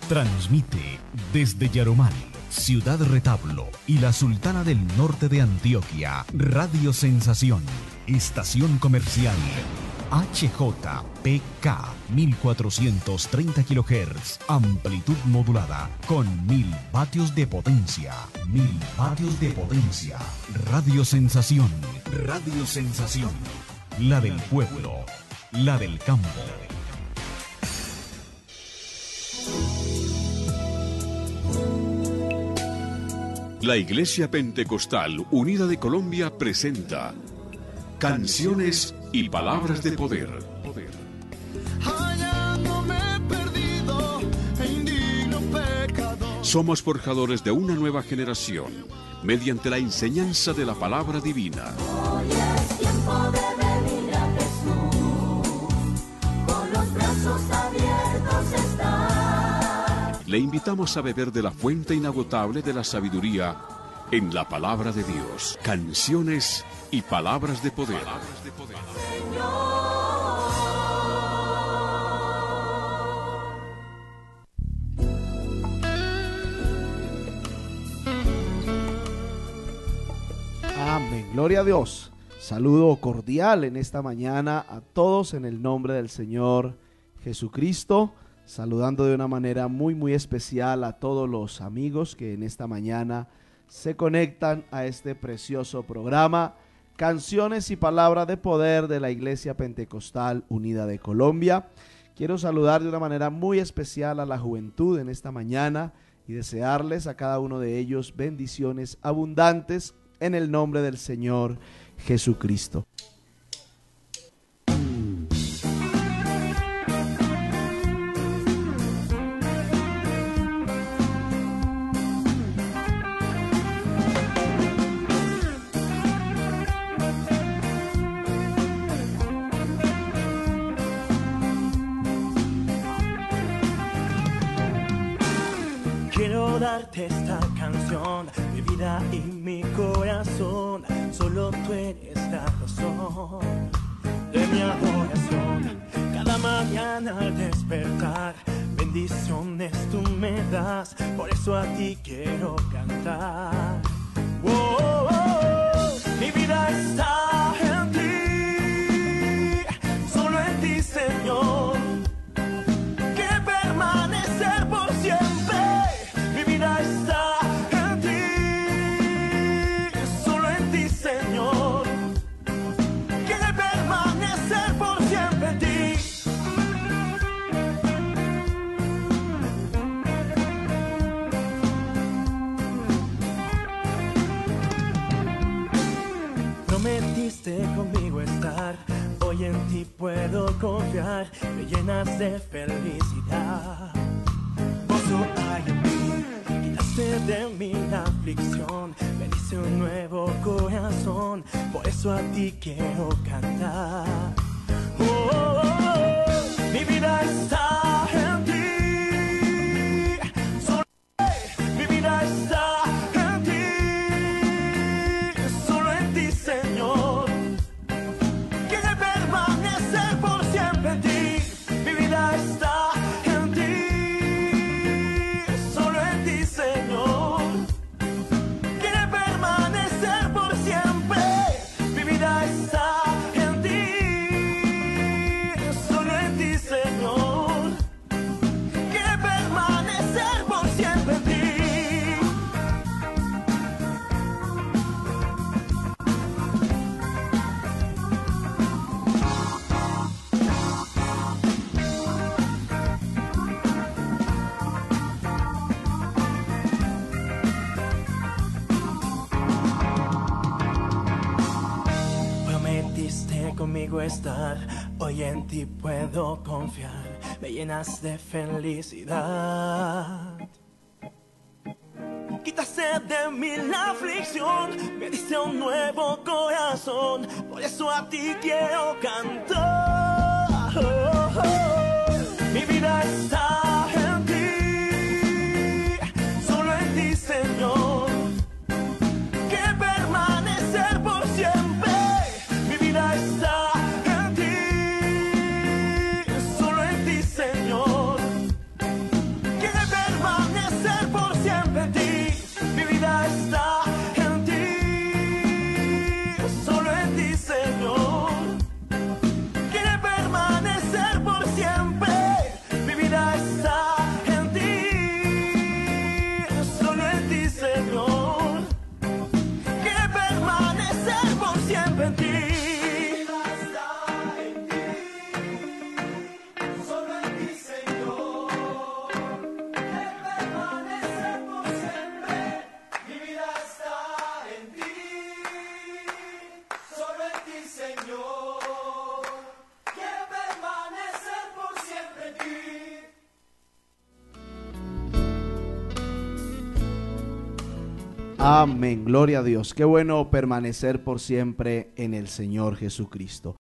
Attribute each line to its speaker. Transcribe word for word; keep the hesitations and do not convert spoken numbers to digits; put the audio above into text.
Speaker 1: Transmite desde Yarumal, Ciudad Retablo y la Sultana del Norte de Antioquia, Radio Sensación, estación comercial H J P K mil cuatrocientos treinta kilohertz, amplitud modulada con mil vatios de potencia. Mil vatios de potencia. Radio Sensación, Radio Sensación, la del pueblo, la del campo.
Speaker 2: La Iglesia Pentecostal Unida de Colombia presenta Canciones y Palabras de Poder. Somos forjadores de una nueva generación mediante la enseñanza de la palabra divina.
Speaker 3: Hoy es tiempo de venir a Jesús, con los brazos abiertos está.
Speaker 2: Le invitamos a beber de la fuente inagotable de la sabiduría en la palabra de Dios. Canciones y palabras de poder. Palabras de poder.
Speaker 4: Amén, gloria a Dios. Saludo cordial en esta mañana a todos en el nombre del Señor Jesucristo, saludando de una manera muy muy especial a todos los amigos que en esta mañana se conectan a este precioso programa, Canciones y Palabras de Poder de la Iglesia Pentecostal Unida de Colombia. Quiero saludar de una manera muy especial a la juventud en esta mañana y desearles a cada uno de ellos bendiciones abundantes en el nombre del Señor Jesucristo.
Speaker 5: Quiero darte esta canción, mi vida y mi corazón. Solo tú eres la razón de mi adoración. Cada mañana al despertar, bendiciones tú me das. Por eso a ti quiero cantar. Oh, oh, oh. Mi vida está en ti, solo en ti, Señor. Prometiste conmigo estar, hoy en ti puedo confiar, me llenas de felicidad. Gozo hay en mí, quitaste de mí la aflicción, me diste un nuevo corazón, por eso a ti quiero cantar. Oh, oh, oh, mi vida está en ti, solo mi vida está. Conmigo estar, hoy en ti puedo confiar, me llenas de felicidad. Quitaste de mí la aflicción, me diste un nuevo corazón, por eso a ti quiero cantar. Oh, oh, oh. Mi vida está en ti, solo en ti, Señor. Que permanecer por siempre. Mi vida está en ti, solo en ti, Señor. Que
Speaker 4: Amén, gloria a Dios. Qué bueno permanecer por siempre en el Señor Jesucristo.